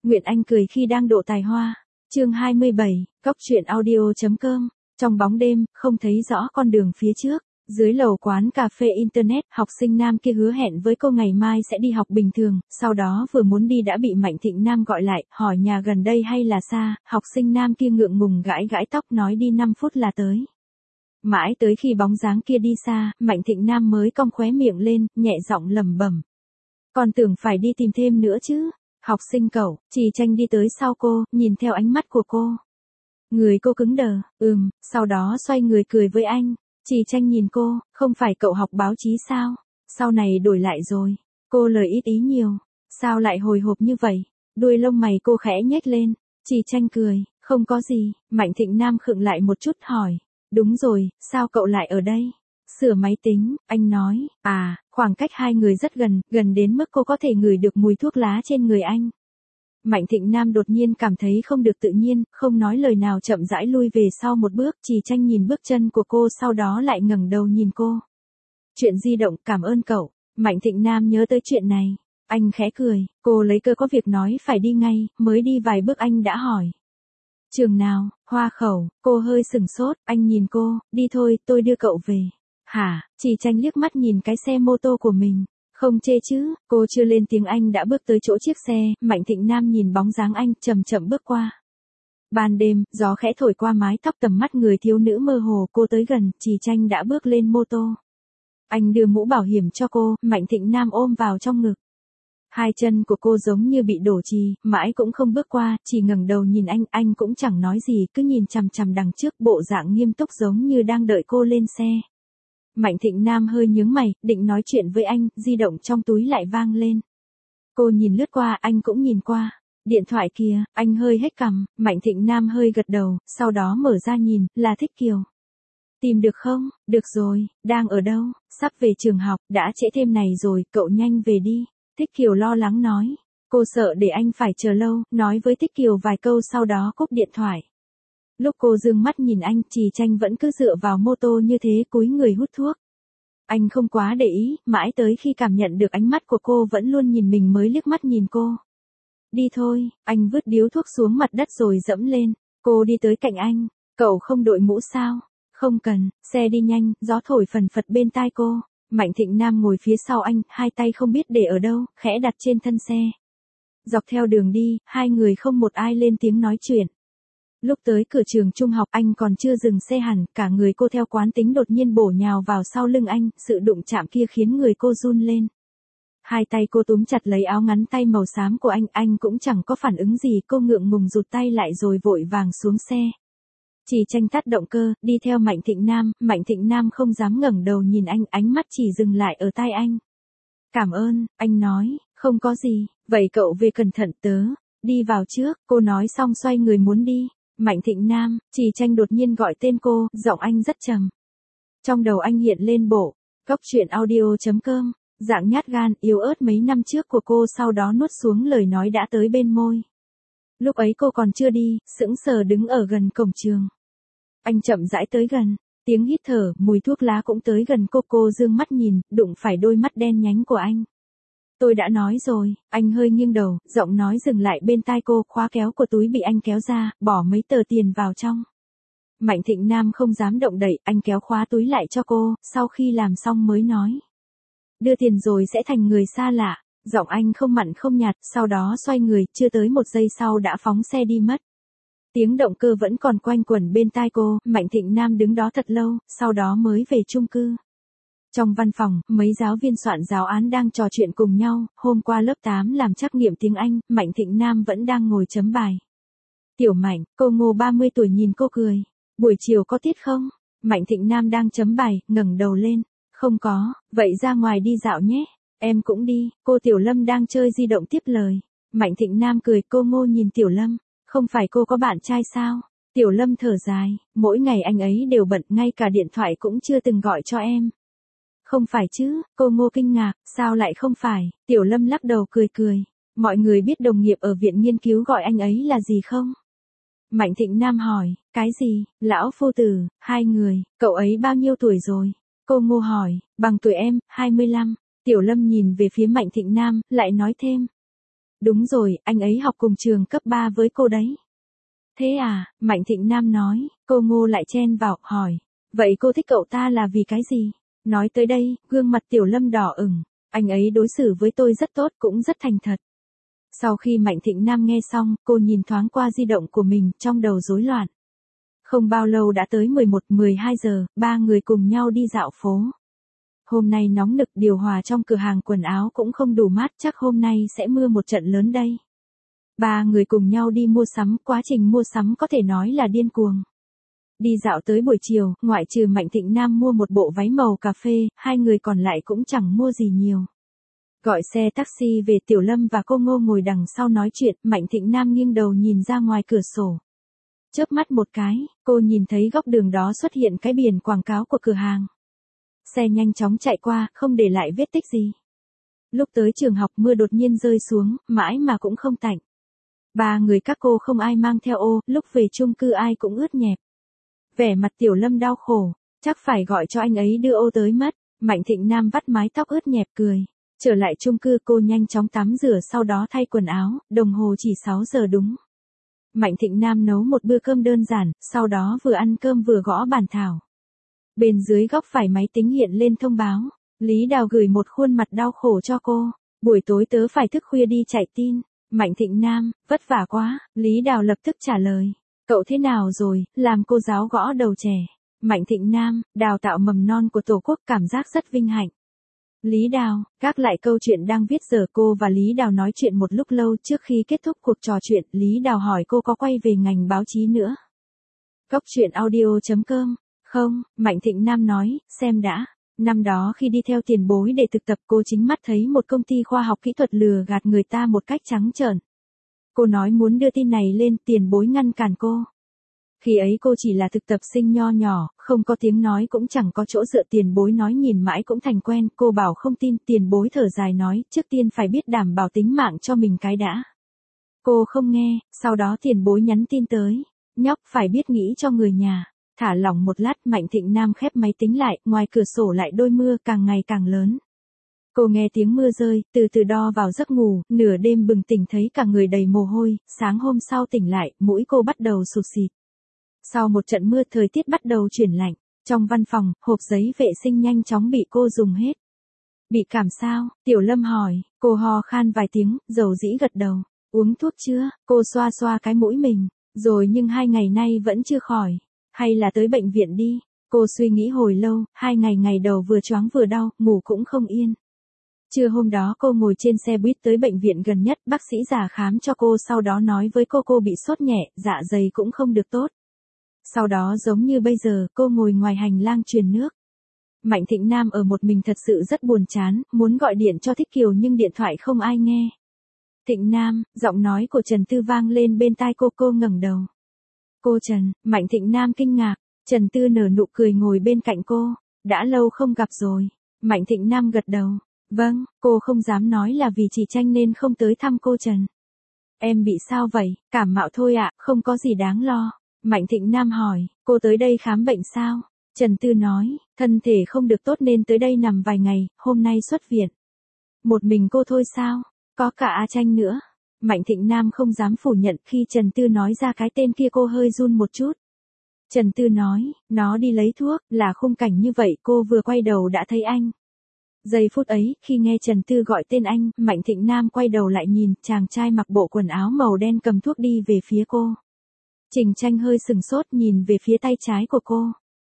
Nguyện Anh cười khi đang độ tài hoa. Chương 27, Cóc truyện audio.com. Trong bóng đêm, không thấy rõ con đường phía trước. Dưới lầu quán cà phê internet, học sinh nam kia hứa hẹn với cô ngày mai sẽ đi học bình thường, sau đó vừa muốn đi đã bị Mạnh Thịnh Nam gọi lại, hỏi nhà gần đây hay là xa, học sinh nam kia ngượng ngùng gãi gãi tóc nói đi 5 phút là tới. Mãi tới khi bóng dáng kia đi xa, Mạnh Thịnh Nam mới cong khóe miệng lên, nhẹ giọng lẩm bẩm. Còn tưởng phải đi tìm thêm nữa chứ. Học sinh cậu, Trì Tranh đi tới sau cô, nhìn theo ánh mắt của cô. Người cô cứng đờ, sau đó xoay người cười với anh. Trì Tranh nhìn cô, không phải cậu học báo chí sao? Sau này đổi lại rồi. Cô lời ít ý nhiều. Sao lại hồi hộp như vậy? Đuôi lông mày cô khẽ nhếch lên. Trì Tranh cười, không có gì. Mạnh Thịnh Nam khựng lại một chút hỏi. Đúng rồi, sao cậu lại ở đây? Sửa máy tính, anh nói, khoảng cách hai người rất gần, gần đến mức cô có thể ngửi được mùi thuốc lá trên người anh. Mạnh Thịnh Nam đột nhiên cảm thấy không được tự nhiên, không nói lời nào chậm rãi lui về sau một bước, Trì Tranh nhìn bước chân của cô sau đó lại ngẩng đầu nhìn cô. Chuyện di động, cảm ơn cậu. Mạnh Thịnh Nam nhớ tới chuyện này. Anh khẽ cười, cô lấy cơ có việc nói phải đi ngay, mới đi vài bước anh đã hỏi. Trường nào, Hoa Khẩu, cô hơi sửng sốt, anh nhìn cô, đi thôi, tôi đưa cậu về. Hả, Trì Tranh liếc mắt nhìn cái xe mô tô của mình. Không chê chứ, cô chưa lên tiếng anh đã bước tới chỗ chiếc xe, Mạnh Thịnh Nam nhìn bóng dáng anh, chậm chậm bước qua. Ban đêm, gió khẽ thổi qua mái tóc tầm mắt người thiếu nữ mơ hồ, cô tới gần, Trì Tranh đã bước lên mô tô. Anh đưa mũ bảo hiểm cho cô, Mạnh Thịnh Nam ôm vào trong ngực. Hai chân của cô giống như bị đổ trì, mãi cũng không bước qua, chỉ ngẩng đầu nhìn anh cũng chẳng nói gì, cứ nhìn chằm chằm đằng trước, bộ dạng nghiêm túc giống như đang đợi cô lên xe. Mạnh Thịnh Nam hơi nhướng mày, định nói chuyện với anh, di động trong túi lại vang lên. Cô nhìn lướt qua, anh cũng nhìn qua. Điện thoại kìa, anh hơi hếch cằm, Mạnh Thịnh Nam hơi gật đầu, sau đó mở ra nhìn, là Thích Kiều. Tìm được không? Được rồi, đang ở đâu? Sắp về trường học, đã trễ thêm này rồi, cậu nhanh về đi. Thích Kiều lo lắng nói. Cô sợ để anh phải chờ lâu, nói với Thích Kiều vài câu sau đó cúp điện thoại. Lúc cô dương mắt nhìn anh, Trì Tranh vẫn cứ dựa vào mô tô như thế cúi người hút thuốc. Anh không quá để ý, mãi tới khi cảm nhận được ánh mắt của cô vẫn luôn nhìn mình mới liếc mắt nhìn cô. Đi thôi, anh vứt điếu thuốc xuống mặt đất rồi dẫm lên. Cô đi tới cạnh anh. Cậu không đội mũ sao? Không cần, xe đi nhanh, gió thổi phần phật bên tai cô. Mạnh Thịnh Nam ngồi phía sau anh, hai tay không biết để ở đâu, khẽ đặt trên thân xe. Dọc theo đường đi, hai người không một ai lên tiếng nói chuyện. Lúc tới cửa trường trung học anh còn chưa dừng xe hẳn, cả người cô theo quán tính đột nhiên bổ nhào vào sau lưng anh, sự đụng chạm kia khiến người cô run lên. Hai tay cô túm chặt lấy áo ngắn tay màu xám của anh cũng chẳng có phản ứng gì, cô ngượng ngùng rụt tay lại rồi vội vàng xuống xe. Trì Tranh tắt động cơ, đi theo Mạnh Thịnh Nam không dám ngẩng đầu nhìn anh, ánh mắt chỉ dừng lại ở tai anh. Cảm ơn, anh nói, không có gì, vậy cậu về cẩn thận tớ, đi vào trước, cô nói xong xoay người muốn đi. Mạnh Thịnh Nam, Trì Tranh đột nhiên gọi tên cô, giọng anh rất trầm. Trong đầu anh hiện lên bộ, Cóc truyện audio.com, dạng nhát gan, yếu ớt mấy năm trước của cô sau đó nuốt xuống lời nói đã tới bên môi. Lúc ấy cô còn chưa đi, sững sờ đứng ở gần cổng trường. Anh chậm rãi tới gần, tiếng hít thở, mùi thuốc lá cũng tới gần cô dương mắt nhìn, đụng phải đôi mắt đen nhánh của anh. Tôi đã nói rồi, anh hơi nghiêng đầu, giọng nói dừng lại bên tai cô, khóa kéo của túi bị anh kéo ra, bỏ mấy tờ tiền vào trong. Mạnh Thịnh Nam không dám động đậy, anh kéo khóa túi lại cho cô, sau khi làm xong mới nói. Đưa tiền rồi sẽ thành người xa lạ, giọng anh không mặn không nhạt, sau đó xoay người, chưa tới một giây sau đã phóng xe đi mất. Tiếng động cơ vẫn còn quanh quẩn bên tai cô, Mạnh Thịnh Nam đứng đó thật lâu, sau đó mới về chung cư. Trong văn phòng, mấy giáo viên soạn giáo án đang trò chuyện cùng nhau, hôm qua lớp 8 làm trắc nghiệm tiếng Anh, Mạnh Thịnh Nam vẫn đang ngồi chấm bài. Tiểu Mạnh, cô Ngô 30 tuổi nhìn cô cười. Buổi chiều có tiết không? Mạnh Thịnh Nam đang chấm bài, ngẩng đầu lên. Không có, vậy ra ngoài đi dạo nhé. Em cũng đi, cô Tiểu Lâm đang chơi di động tiếp lời. Mạnh Thịnh Nam cười, cô Ngô nhìn Tiểu Lâm. Không phải cô có bạn trai sao? Tiểu Lâm thở dài, mỗi ngày anh ấy đều bận, ngay cả điện thoại cũng chưa từng gọi cho em. Không phải chứ, cô Ngô kinh ngạc, sao lại không phải? Tiểu Lâm lắc đầu cười cười. Mọi người biết đồng nghiệp ở viện nghiên cứu gọi anh ấy là gì không? Mạnh Thịnh Nam hỏi, cái gì? Lão phu tử, hai người, cậu ấy bao nhiêu tuổi rồi? Cô Ngô hỏi, bằng tuổi em, 25. Tiểu Lâm nhìn về phía Mạnh Thịnh Nam, lại nói thêm. Đúng rồi, anh ấy học cùng trường cấp 3 với cô đấy. Thế à, Mạnh Thịnh Nam nói, cô Ngô lại chen vào, hỏi. Vậy cô thích cậu ta là vì cái gì? Nói tới đây, gương mặt Tiểu Lâm đỏ ửng. Anh ấy đối xử với tôi rất tốt, cũng rất thành thật. Sau khi Mạnh Thịnh Nam nghe xong, cô nhìn thoáng qua di động của mình, trong đầu rối loạn. Không bao lâu đã tới 11-12 giờ, ba người cùng nhau đi dạo phố. Hôm nay nóng nực, điều hòa trong cửa hàng quần áo cũng không đủ mát, chắc hôm nay sẽ mưa một trận lớn đây. Ba người cùng nhau đi mua sắm, quá trình mua sắm có thể nói là điên cuồng. Đi dạo tới buổi chiều, ngoại trừ Mạnh Thịnh Nam mua một bộ váy màu cà phê, hai người còn lại cũng chẳng mua gì nhiều. Gọi xe taxi về, Tiểu Lâm và cô Ngô ngồi đằng sau nói chuyện, Mạnh Thịnh Nam nghiêng đầu nhìn ra ngoài cửa sổ. Chớp mắt một cái, cô nhìn thấy góc đường đó xuất hiện cái biển quảng cáo của cửa hàng. Xe nhanh chóng chạy qua, không để lại vết tích gì. Lúc tới trường học mưa đột nhiên rơi xuống, mãi mà cũng không tạnh. Ba người các cô không ai mang theo ô, lúc về chung cư ai cũng ướt nhẹp. Vẻ mặt Tiểu Lâm đau khổ, chắc phải gọi cho anh ấy đưa ô tới mất. Mạnh Thịnh Nam vắt mái tóc ướt nhẹp cười. Trở lại chung cư cô nhanh chóng tắm rửa sau đó thay quần áo, đồng hồ chỉ 6 giờ đúng. Mạnh Thịnh Nam nấu một bữa cơm đơn giản, sau đó vừa ăn cơm vừa gõ bàn thảo. Bên dưới góc phải máy tính hiện lên thông báo. Lý Đào gửi một khuôn mặt đau khổ cho cô. Buổi tối tớ phải thức khuya đi chạy tin. Mạnh Thịnh Nam, vất vả quá. Lý Đào lập tức trả lời. Cậu thế nào rồi, làm cô giáo gõ đầu trẻ. Mạnh Thịnh Nam, đào tạo mầm non của Tổ quốc, cảm giác rất vinh hạnh. Lý Đào, gác lại câu chuyện đang viết giờ, cô và Lý Đào nói chuyện một lúc lâu. Trước khi kết thúc cuộc trò chuyện, Lý Đào hỏi cô có quay về ngành báo chí nữa. Góc chuyện audio.com. Không, Mạnh Thịnh Nam nói, xem đã. Năm đó khi đi theo tiền bối để thực tập, cô chính mắt thấy một công ty khoa học kỹ thuật lừa gạt người ta một cách trắng trợn. Cô nói muốn đưa tin này lên, tiền bối ngăn cản cô. Khi ấy cô chỉ là thực tập sinh nho nhỏ, không có tiếng nói cũng chẳng có chỗ dựa, tiền bối nói nhìn mãi cũng thành quen, cô bảo không tin, tiền bối thở dài nói, trước tiên phải biết đảm bảo tính mạng cho mình cái đã. Cô không nghe, sau đó tiền bối nhắn tin tới, nhóc phải biết nghĩ cho người nhà. Thả lỏng một lát, Mạnh Thịnh Nam khép máy tính lại, ngoài cửa sổ lại đôi mưa càng ngày càng lớn. Cô nghe tiếng mưa rơi, từ từ đo vào giấc ngủ, nửa đêm bừng tỉnh thấy cả người đầy mồ hôi, sáng hôm sau tỉnh lại, mũi cô bắt đầu sụt xịt. Sau một trận mưa, thời tiết bắt đầu chuyển lạnh. Trong văn phòng, hộp giấy vệ sinh nhanh chóng bị cô dùng hết. Bị cảm sao? Tiểu Lâm hỏi, cô ho khan vài tiếng, dầu dĩ gật đầu. Uống thuốc chưa? Cô xoa xoa cái mũi mình. Rồi nhưng 2 ngày nay vẫn chưa khỏi. Hay là tới bệnh viện đi. Cô suy nghĩ hồi lâu, 2 ngày đầu vừa choáng vừa đau, ngủ cũng không yên. Trưa hôm đó cô ngồi trên xe buýt tới bệnh viện gần nhất, bác sĩ già khám cho cô, sau đó nói với cô bị sốt nhẹ, dạ dày cũng không được tốt. Sau đó giống như bây giờ, cô ngồi ngoài hành lang truyền nước. Mạnh Thịnh Nam ở một mình thật sự rất buồn chán, muốn gọi điện cho Thích Kiều nhưng điện thoại không ai nghe. Thịnh Nam, giọng nói của Trần Tư vang lên bên tai cô ngẩng đầu. Cô Trần, Mạnh Thịnh Nam kinh ngạc, Trần Tư nở nụ cười ngồi bên cạnh cô, đã lâu không gặp rồi. Mạnh Thịnh Nam gật đầu, vâng, cô không dám nói là vì chị Tranh nên không tới thăm cô Trần. Em bị sao vậy? Cảm mạo thôi ạ, không có gì đáng lo. Mạnh Thịnh Nam hỏi, cô tới đây khám bệnh sao? Trần Tư nói, thân thể không được tốt nên tới đây nằm vài ngày, hôm nay xuất viện. Một mình cô thôi sao? Có cả A Tranh nữa. Mạnh Thịnh Nam không dám phủ nhận, khi Trần Tư nói ra cái tên kia cô hơi run một chút. Trần Tư nói, nó đi lấy thuốc, là khung cảnh như vậy, cô vừa quay đầu đã thấy anh. Giây phút ấy, khi nghe Trần Tư gọi tên anh, Mạnh Thịnh Nam quay đầu lại nhìn, chàng trai mặc bộ quần áo màu đen cầm thuốc đi về phía cô. Trình Tranh hơi sừng sốt nhìn về phía tay trái của cô.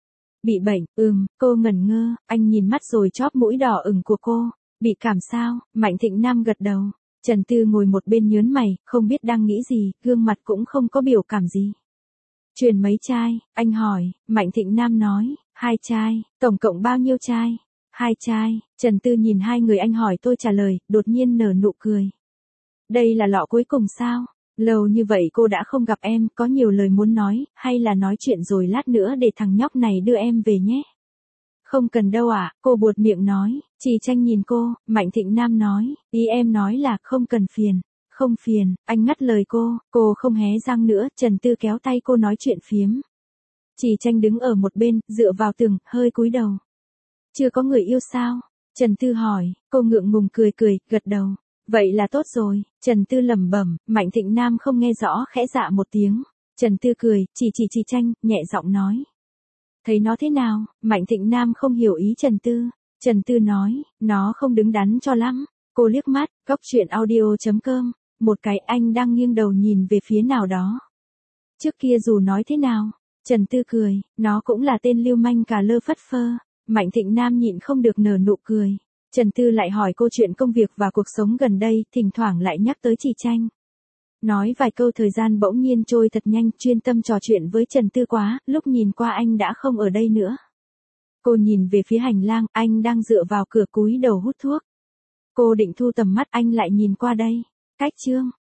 Bị bệnh, cô ngẩn ngơ, anh nhìn mắt rồi chóp mũi đỏ ửng của cô. Bị cảm sao? Mạnh Thịnh Nam gật đầu. Trần Tư ngồi một bên nhớn mày, không biết đang nghĩ gì, gương mặt cũng không có biểu cảm gì. Truyền mấy chai? Anh hỏi. Mạnh Thịnh Nam nói, 2 chai, tổng cộng bao nhiêu chai? 2 chai. Trần Tư nhìn hai người anh hỏi tôi trả lời, đột nhiên nở nụ cười. Đây là lọ cuối cùng sao? Lâu như vậy cô đã không gặp em, có nhiều lời muốn nói, hay là nói chuyện rồi lát nữa để thằng nhóc này đưa em về nhé? Không cần đâu ạ, cô buột miệng nói. Chị Tranh nhìn cô, Mạnh Thịnh Nam nói, ý em nói là không cần phiền. Không phiền, anh ngắt lời cô không hé răng nữa, Trần Tư kéo tay cô nói chuyện phiếm. Chị Tranh đứng ở một bên, dựa vào tường, hơi cúi đầu. Chưa có người yêu sao? Trần Tư hỏi, cô ngượng ngùng cười, gật đầu. Vậy là tốt rồi, Trần Tư lẩm bẩm, Mạnh Thịnh Nam không nghe rõ khẽ dạ một tiếng. Trần Tư cười, chỉ tranh, nhẹ giọng nói. Thấy nó thế nào? Mạnh Thịnh Nam không hiểu ý Trần Tư. Trần Tư nói, nó không đứng đắn cho lắm. Cô liếc mắt, cóc truyện audio.com. Một cái anh đang nghiêng đầu nhìn về phía nào đó. Trước kia dù nói thế nào, Trần Tư cười, nó cũng là tên lưu manh cà lơ phất phơ. Mạnh Thịnh Nam nhịn không được nở nụ cười. Trần Tư lại hỏi cô chuyện công việc và cuộc sống gần đây, thỉnh thoảng lại nhắc tới Chỉ Tranh. Nói vài câu thời gian bỗng nhiên trôi thật nhanh, chuyên tâm trò chuyện với Trần Tư quá, lúc nhìn qua anh đã không ở đây nữa. Cô nhìn về phía hành lang, anh đang dựa vào cửa cúi đầu hút thuốc. Cô định thu tầm mắt, anh lại nhìn qua đây. Cách chương